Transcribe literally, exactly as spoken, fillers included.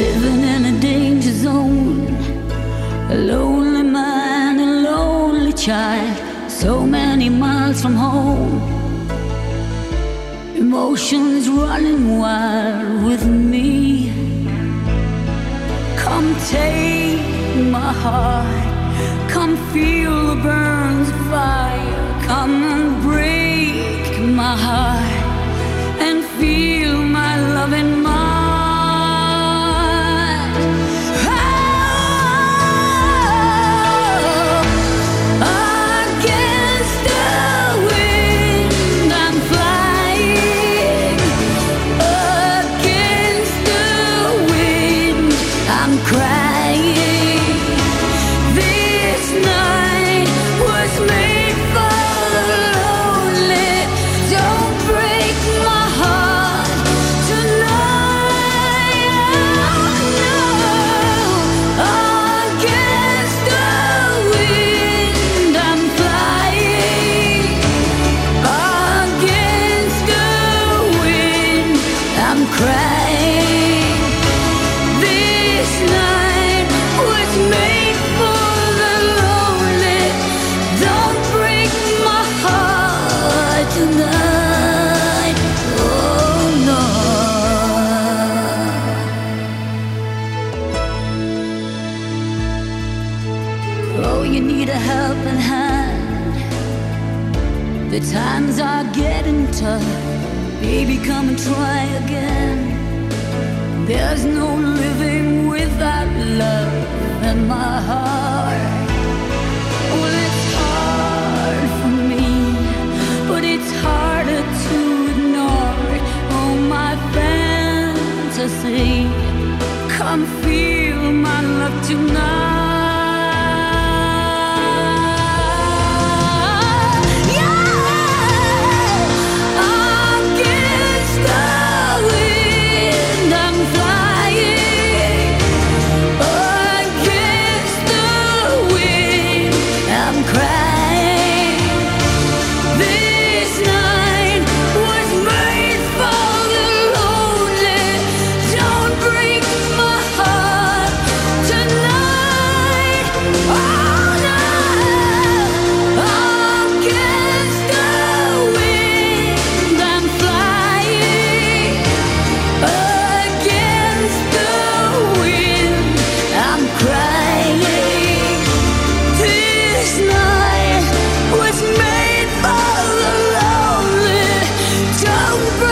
living in a danger zone. A lonely man, a lonely child, so many miles from home. Emotions running wild with me. Come take my heart, come feel the burns of fire. Come and break my heart and feel my loving mind. Oh, you need a helping hand. The times are getting tough. Baby, come and try again. There's no living without love in my heart. Well, it's hard for me, but it's harder to ignore it. Oh, my fantasy, come feel my love tonight. Was made for the lonely. Don't